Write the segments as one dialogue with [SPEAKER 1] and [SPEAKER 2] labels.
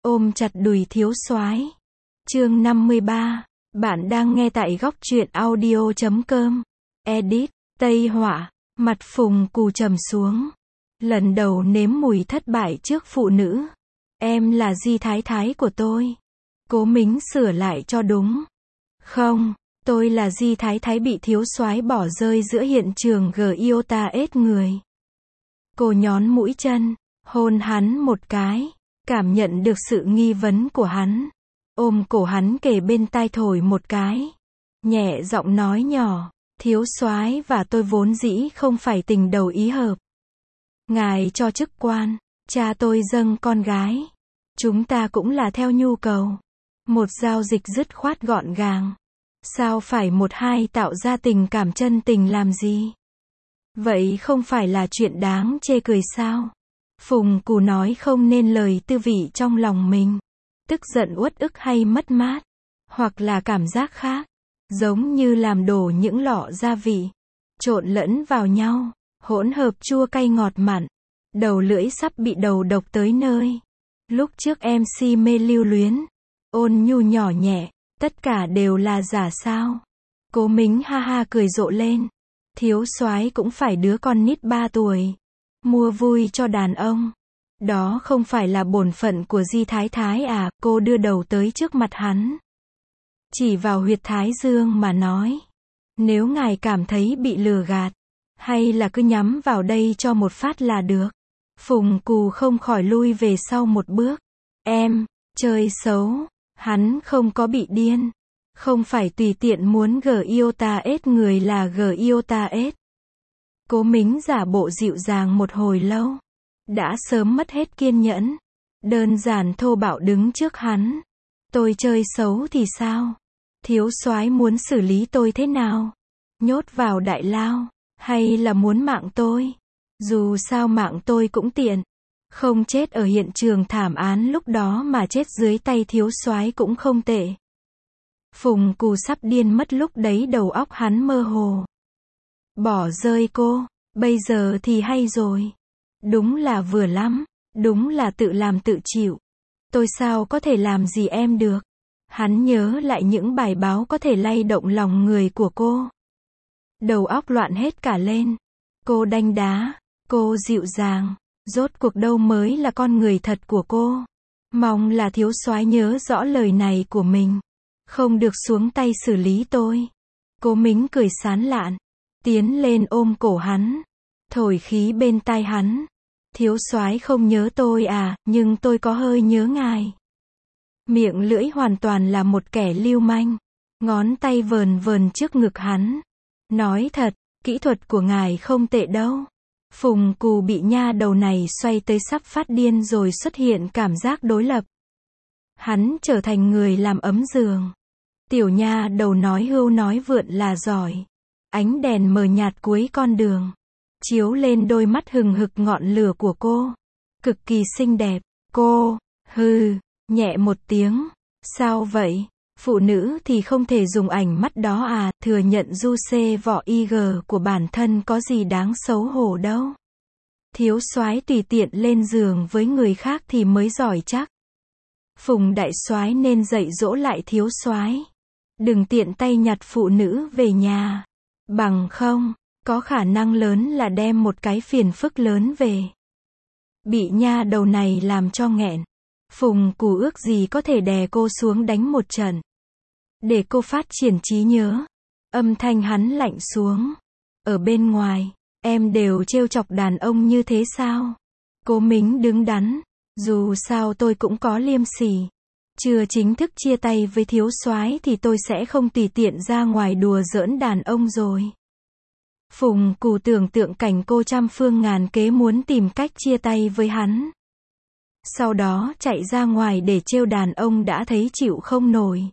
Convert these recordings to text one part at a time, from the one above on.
[SPEAKER 1] ôm chặt đùi thiếu soái. Chương 53. Bạn đang nghe tại góc truyện audio.com. Edit. Tây họa. Mặt Phùng Cù trầm xuống. Lần đầu nếm mùi thất bại trước phụ nữ. Em là Di Thái Thái của tôi. Cố Mính sửa lại cho đúng. Không, tôi là Di Thái Thái bị thiếu soái bỏ rơi giữa hiện trường Giota ết người. Cô nhón mũi chân, hôn hắn một cái, cảm nhận được sự nghi vấn của hắn. Ôm cổ hắn kề bên tai thổi một cái. Nhẹ giọng nói nhỏ, thiếu soái và tôi vốn dĩ không phải tình đầu ý hợp. Ngài cho chức quan, cha tôi dâng con gái. Chúng ta cũng là theo nhu cầu. Một giao dịch dứt khoát gọn gàng. Sao phải một hai tạo ra tình cảm chân tình làm gì? Vậy không phải là chuyện đáng chê cười sao? Phùng Cù nói không nên lời tư vị trong lòng mình. Tức giận uất ức hay mất mát. Hoặc là cảm giác khác. Giống như làm đổ những lọ gia vị. Trộn lẫn vào nhau. Hỗn hợp chua cay ngọt mặn. Đầu lưỡi sắp bị đầu độc tới nơi. Lúc trước em si mê lưu luyến. Ôn nhu nhỏ nhẹ. Tất cả đều là giả sao? Cố Mính ha ha cười rộ lên. Thiếu soái cũng phải đứa con nít 3 tuổi. Mua vui cho đàn ông. Đó không phải là bổn phận của Di Thái Thái à? Cô đưa đầu tới trước mặt hắn. Chỉ vào huyệt thái dương mà nói. Nếu ngài cảm thấy bị lừa gạt. Hay là cứ nhắm vào đây cho một phát là được. Phùng Cù không khỏi lui về sau một bước. Em, chơi xấu. Hắn không có bị điên. Không phải tùy tiện muốn Giota ết người là Giota ết. Cố Mính giả bộ dịu dàng một hồi lâu. Đã sớm mất hết kiên nhẫn. Đơn giản thô bạo đứng trước hắn. Tôi chơi xấu thì sao? Thiếu soái muốn xử lý tôi thế nào? Nhốt vào đại lao? Hay là muốn mạng tôi? Dù sao mạng tôi cũng tiện. Không chết ở hiện trường thảm án lúc đó mà chết dưới tay thiếu soái cũng không tệ. Phùng Cù sắp điên mất lúc đấy đầu óc hắn mơ hồ. Bỏ rơi cô, bây giờ thì hay rồi. Đúng là vừa lắm, đúng là tự làm tự chịu. Tôi sao có thể làm gì em được. Hắn nhớ lại những bài báo có thể lay động lòng người của cô. Đầu óc loạn hết cả lên. Cô đanh đá, cô dịu dàng. Rốt cuộc đâu mới là con người thật của cô. Mong là thiếu soái nhớ rõ lời này của mình. Không được xuống tay xử lý tôi. Cố Mính cười sán lạn. Tiến lên ôm cổ hắn. Thổi khí bên tai hắn. Thiếu soái không nhớ tôi à, nhưng tôi có hơi nhớ ngài. Miệng lưỡi hoàn toàn là một kẻ lưu manh. Ngón tay vờn vờn trước ngực hắn. Nói thật, kỹ thuật của ngài không tệ đâu. Phùng Cù bị nha đầu này xoay tới sắp phát điên rồi xuất hiện cảm giác đối lập. Hắn trở thành người làm ấm giường. Tiểu nha đầu nói hưu nói vượn là giỏi. Ánh đèn mờ nhạt cuối con đường. Chiếu lên đôi mắt hừng hực ngọn lửa của cô. Cực kỳ xinh đẹp. Cô, hừ, nhẹ một tiếng. Sao vậy? Phụ nữ thì không thể dùng ảnh mắt đó à, thừa nhận du xê vỏ IG của bản thân có gì đáng xấu hổ đâu. Thiếu soái tùy tiện lên giường với người khác thì mới giỏi chắc. Phùng đại soái nên dạy dỗ lại thiếu soái. Đừng tiện tay nhặt phụ nữ về nhà. Bằng không, có khả năng lớn là đem một cái phiền phức lớn về. Bị nha đầu này làm cho nghẹn. Phùng Cù ước gì có thể đè cô xuống đánh một trận. Để cô phát triển trí nhớ. Âm thanh hắn lạnh xuống. Ở bên ngoài, em đều trêu chọc đàn ông như thế sao? Cố Mính đứng đắn. Dù sao tôi cũng có liêm sỉ. Chưa chính thức chia tay với thiếu soái thì tôi sẽ không tùy tiện ra ngoài đùa giỡn đàn ông rồi. Phùng Cù tưởng tượng cảnh cô trăm phương ngàn kế muốn tìm cách chia tay với hắn. Sau đó chạy ra ngoài để trêu đàn ông đã thấy chịu không nổi.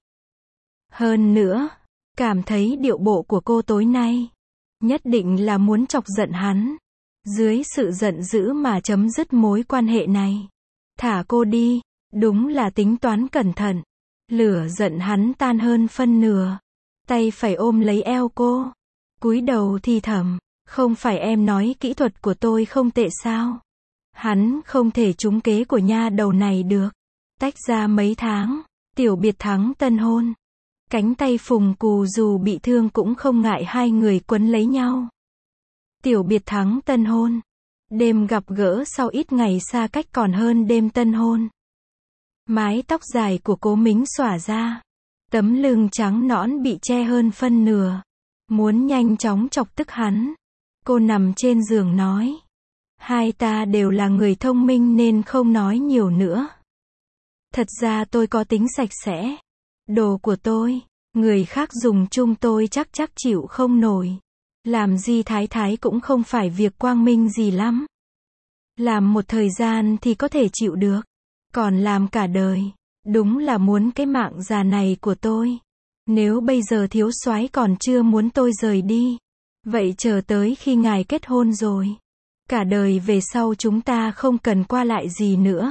[SPEAKER 1] Hơn nữa, cảm thấy điệu bộ của cô tối nay. Nhất định là muốn chọc giận hắn. Dưới sự giận dữ mà chấm dứt mối quan hệ này. Thả cô đi, đúng là tính toán cẩn thận. Lửa giận hắn tan hơn phân nửa. Tay phải ôm lấy eo cô. Cúi đầu thì thầm, không phải em nói kỹ thuật của tôi không tệ sao? Hắn không thể trúng kế của nha đầu này được. Tách ra mấy tháng, tiểu biệt thắng tân hôn. Cánh tay Phùng Cù dù bị thương cũng không ngại hai người quấn lấy nhau. Tiểu biệt thắng tân hôn. Đêm gặp gỡ sau ít ngày xa cách còn hơn đêm tân hôn. Mái tóc dài của Cố Mính xõa ra. Tấm lưng trắng nõn bị che hơn phân nửa. Muốn nhanh chóng chọc tức hắn. Cô nằm trên giường nói. Hai ta đều là người thông minh nên không nói nhiều nữa. Thật ra tôi có tính sạch sẽ. Đồ của tôi, người khác dùng chung tôi chắc chịu không nổi. Làm Di Thái Thái cũng không phải việc quang minh gì lắm. Làm một thời gian thì có thể chịu được. Còn làm cả đời, đúng là muốn cái mạng già này của tôi. Nếu bây giờ thiếu soái còn chưa muốn tôi rời đi, vậy chờ tới khi ngài kết hôn rồi, cả đời về sau chúng ta không cần qua lại gì nữa.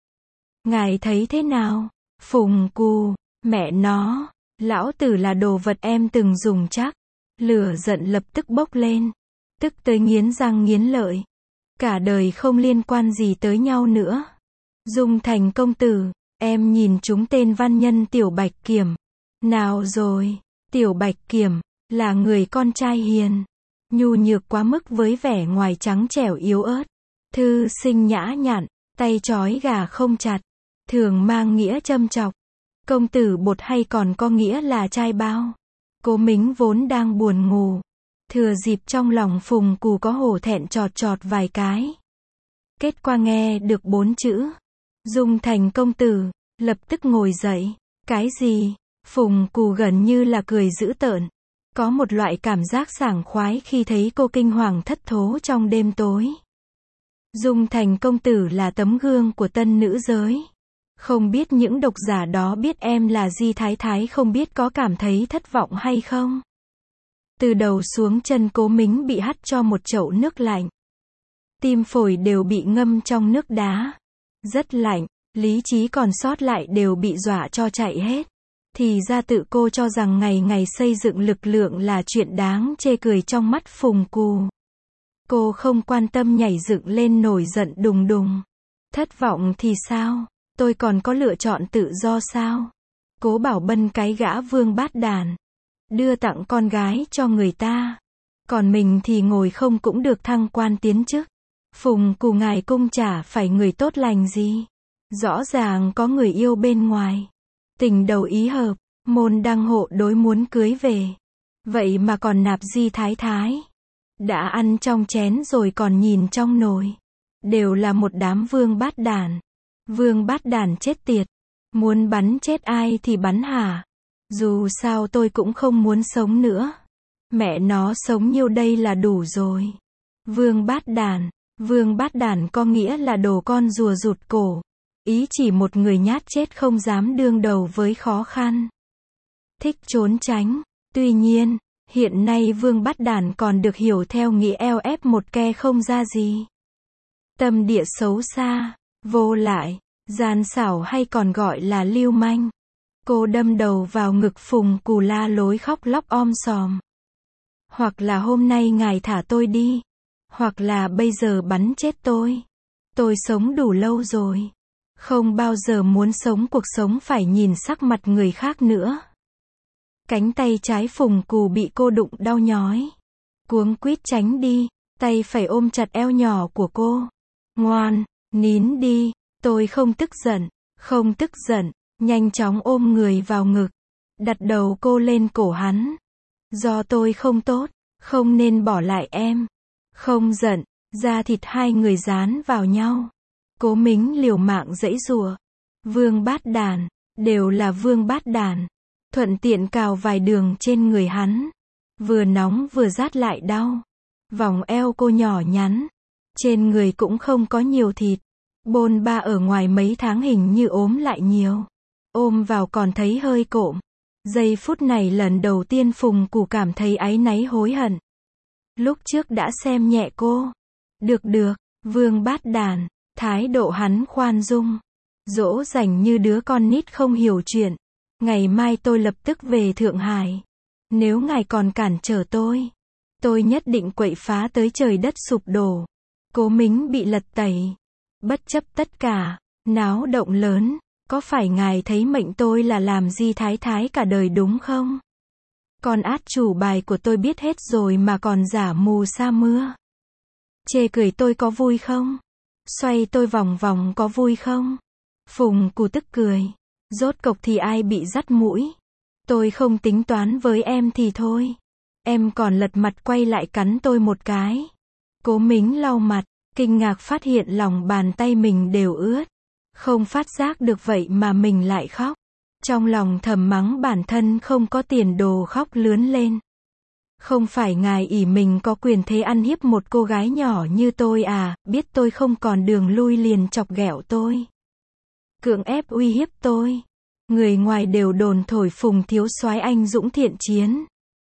[SPEAKER 1] Ngài thấy thế nào? Phùng Cù, mẹ nó, lão tử là đồ vật em từng dùng chắc. Lửa giận lập tức bốc lên, tức tới nghiến răng nghiến lợi. Cả đời không liên quan gì tới nhau nữa. Dung Thành công tử, em nhìn chúng tên văn nhân Tiểu Bạch Kiểm. Nào rồi, Tiểu Bạch Kiểm, là người con trai hiền, nhu nhược quá mức với vẻ ngoài trắng trẻo yếu ớt. Thư sinh nhã nhặn, tay trói gà không chặt, thường mang nghĩa châm chọc. Công tử bột hay còn có nghĩa là trai bao. Cố Mính vốn đang buồn ngủ. Thừa dịp trong lòng Phùng Cù có hổ thẹn chọt vài cái. Kết quả nghe được 4 chữ. Dung Thành công tử, lập tức ngồi dậy. Cái gì? Phùng Cù gần như là cười dữ tợn. Có một loại cảm giác sảng khoái khi thấy cô kinh hoàng thất thố trong đêm tối. Dung Thành công tử là tấm gương của tân nữ giới. Không biết những độc giả đó biết em là Di Thái Thái không biết có cảm thấy thất vọng hay không? Từ đầu xuống chân Cố Mính bị hắt cho một chậu nước lạnh. Tim phổi đều bị ngâm trong nước đá. Rất lạnh, lý trí còn sót lại đều bị dọa cho chạy hết. Thì ra tự cô cho rằng ngày xây dựng lực lượng là chuyện đáng chê cười trong mắt Phùng Cù. Cô không quan tâm nhảy dựng lên nổi giận đùng đùng. Thất vọng thì sao? Tôi còn có lựa chọn tự do sao? Cố Bảo Bân cái gã vương bát đàn. Đưa tặng con gái cho người ta. Còn mình thì ngồi không cũng được thăng quan tiến chức. Phùng Cù ngài cung chả phải người tốt lành gì. Rõ ràng có người yêu bên ngoài. Tình đầu ý hợp, môn đăng hộ đối muốn cưới về. Vậy mà còn nạp Di Thái Thái. Đã ăn trong chén rồi còn nhìn trong nồi. Đều là một đám vương bát đàn. Vương bát đàn chết tiệt. Muốn bắn chết ai thì bắn hả? Dù sao tôi cũng không muốn sống nữa. Mẹ nó sống nhiêu đây là đủ rồi. Vương bát đàn có nghĩa là đồ con rùa rụt cổ. Ý chỉ một người nhát chết không dám đương đầu với khó khăn. Thích trốn tránh. Tuy nhiên, hiện nay vương bát đàn còn được hiểu theo nghĩa eo ép một ke không ra gì. Tâm địa xấu xa, vô lại, gian xảo hay còn gọi là lưu manh. Cô đâm đầu vào ngực Phùng Cù la lối khóc lóc om sòm. Hoặc là hôm nay ngài thả tôi đi. Hoặc là bây giờ bắn chết tôi. Tôi sống đủ lâu rồi. Không bao giờ muốn sống cuộc sống phải nhìn sắc mặt người khác nữa. Cánh tay trái Phùng Cù bị cô đụng đau nhói. Cuống quýt tránh đi, tay phải ôm chặt eo nhỏ của cô. Ngoan, nín đi, tôi không tức giận, nhanh chóng ôm người vào ngực. Đặt đầu cô lên cổ hắn. Do tôi không tốt, không nên bỏ lại em. Không giận, da thịt hai người dán vào nhau. Cố Mính liều mạng giãy giụa. Vương bát đàn, đều là vương bát đàn. Thuận tiện cào vài đường trên người hắn. Vừa nóng vừa rát lại đau. Vòng eo cô nhỏ nhắn. Trên người cũng không có nhiều thịt. Bôn ba ở ngoài mấy tháng hình như ốm lại nhiều. Ôm vào còn thấy hơi cộm. Giây phút này lần đầu tiên Phùng Cù cảm thấy áy náy hối hận. Lúc trước đã xem nhẹ cô. Được, vương bát đàn. Thái độ hắn khoan dung. Dỗ dành như đứa con nít không hiểu chuyện. Ngày mai tôi lập tức về Thượng Hải. Nếu ngài còn cản trở tôi nhất định quậy phá tới trời đất sụp đổ. Cố Mính bị lật tẩy. Bất chấp tất cả, náo động lớn. Có phải ngài thấy mệnh tôi là làm Di Thái Thái cả đời đúng không? Con át chủ bài của tôi biết hết rồi mà còn giả mù sa mưa. Chê cười tôi có vui không? Xoay tôi vòng vòng có vui không? Phùng Cù tức cười. Rốt cộc thì ai bị dắt mũi? Tôi không tính toán với em thì thôi. Em còn lật mặt quay lại cắn tôi một cái. Cố Mính lau mặt, kinh ngạc phát hiện lòng bàn tay mình đều ướt. Không phát giác được vậy mà mình lại khóc. Trong lòng thầm mắng bản thân không có tiền đồ khóc lướn lên. Không phải ngài ỷ mình có quyền thế ăn hiếp một cô gái nhỏ như tôi à, biết tôi không còn đường lui liền chọc ghẹo tôi. Cưỡng ép uy hiếp tôi. Người ngoài đều đồn thổi Phùng thiếu soái anh dũng thiện chiến.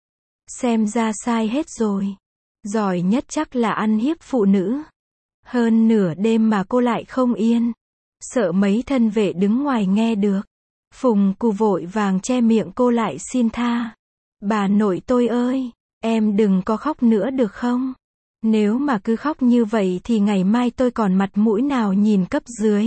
[SPEAKER 1] Xem ra sai hết rồi. Giỏi nhất chắc là ăn hiếp phụ nữ. Hơn nửa đêm mà cô lại không yên. Sợ mấy thân vệ đứng ngoài nghe được. Phùng Cù vội vàng che miệng cô lại xin tha. Bà nội tôi ơi, em đừng có khóc nữa được không? Nếu mà cứ khóc như vậy thì ngày mai tôi còn mặt mũi nào nhìn cấp dưới.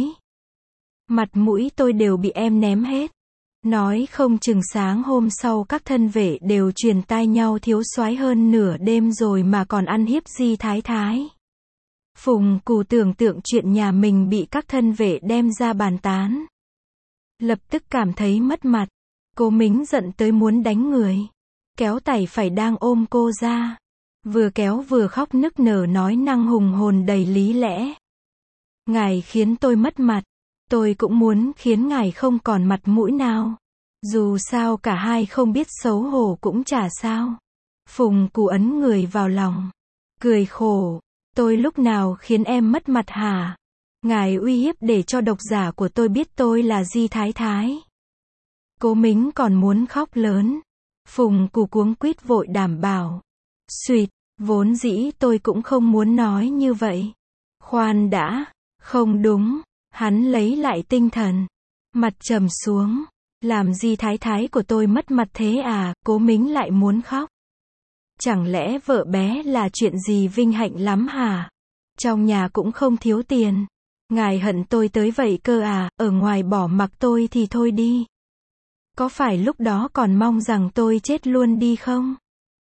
[SPEAKER 1] Mặt mũi tôi đều bị em ném hết. Nói không chừng sáng hôm sau các thân vệ đều truyền tai nhau thiếu soái hơn nửa đêm rồi mà còn ăn hiếp Di Thái Thái. Phùng Cù tưởng tượng chuyện nhà mình bị các thân vệ đem ra bàn tán. Lập tức cảm thấy mất mặt. Cố Mính giận tới muốn đánh người. Kéo tay phải đang ôm cô ra. Vừa kéo vừa khóc nức nở nói năng hùng hồn đầy lý lẽ. Ngài khiến tôi mất mặt. Tôi cũng muốn khiến ngài không còn mặt mũi nào. Dù sao cả hai không biết xấu hổ cũng chả sao. Phùng Cù ấn người vào lòng. Cười khổ. Tôi lúc nào khiến em mất mặt hả? Ngài uy hiếp để cho độc giả của tôi biết tôi là Di Thái Thái. Cố Mính còn muốn khóc lớn. Phùng Cù cuống quýt vội đảm bảo. Xuyệt, vốn dĩ tôi cũng không muốn nói như vậy. Khoan đã, không đúng. Hắn lấy lại tinh thần. Mặt trầm xuống. Làm Di Thái Thái của tôi mất mặt thế à? Cố Mính lại muốn khóc. Chẳng lẽ vợ bé là chuyện gì vinh hạnh lắm hả? Trong nhà cũng không thiếu tiền. Ngài hận tôi tới vậy cơ à? Ở ngoài bỏ mặc tôi thì thôi đi. Có phải lúc đó còn mong rằng tôi chết luôn đi không?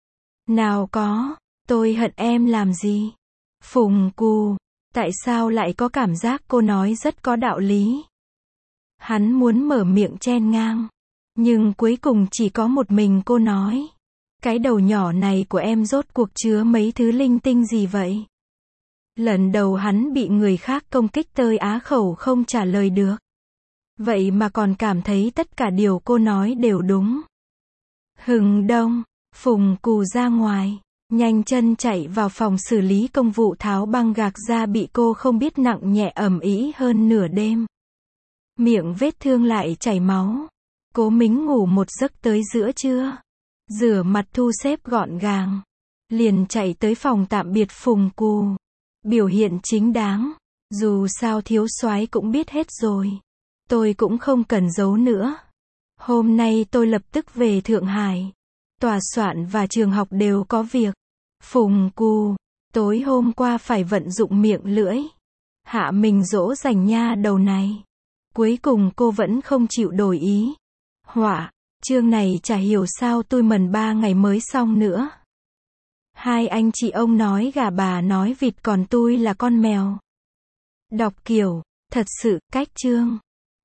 [SPEAKER 1] Nào có, tôi hận em làm gì? Phùng Cù, tại sao lại có cảm giác cô nói rất có đạo lý? Hắn muốn mở miệng chen ngang. Nhưng cuối cùng chỉ có một mình cô nói. Cái đầu nhỏ này của em rốt cuộc chứa mấy thứ linh tinh gì vậy? Lần đầu hắn bị người khác công kích tơi á khẩu không trả lời được. Vậy mà còn cảm thấy tất cả điều cô nói đều đúng. Hừng đông, Phùng Cù ra ngoài, nhanh chân chạy vào phòng xử lý công vụ tháo băng gạc ra bị cô không biết nặng nhẹ ầm ĩ hơn nửa đêm. Miệng vết thương lại chảy máu. Cố Mính ngủ một giấc tới giữa trưa. Rửa mặt thu xếp gọn gàng. Liền chạy tới phòng tạm biệt Phùng Cù. Biểu hiện chính đáng. Dù sao thiếu soái cũng biết hết rồi. Tôi cũng không cần giấu nữa. Hôm nay tôi lập tức về Thượng Hải. Tòa soạn và trường học đều có việc. Phùng Cù, tối hôm qua phải vận dụng miệng lưỡi. Hạ mình dỗ dành nha đầu này. Cuối cùng cô vẫn không chịu đổi ý. Họa, chương này chả hiểu sao tôi mần 3 ngày mới xong nữa. Hai anh chị ông nói gà bà nói vịt còn tôi là con mèo. Đọc kiểu, thật sự, cách chương.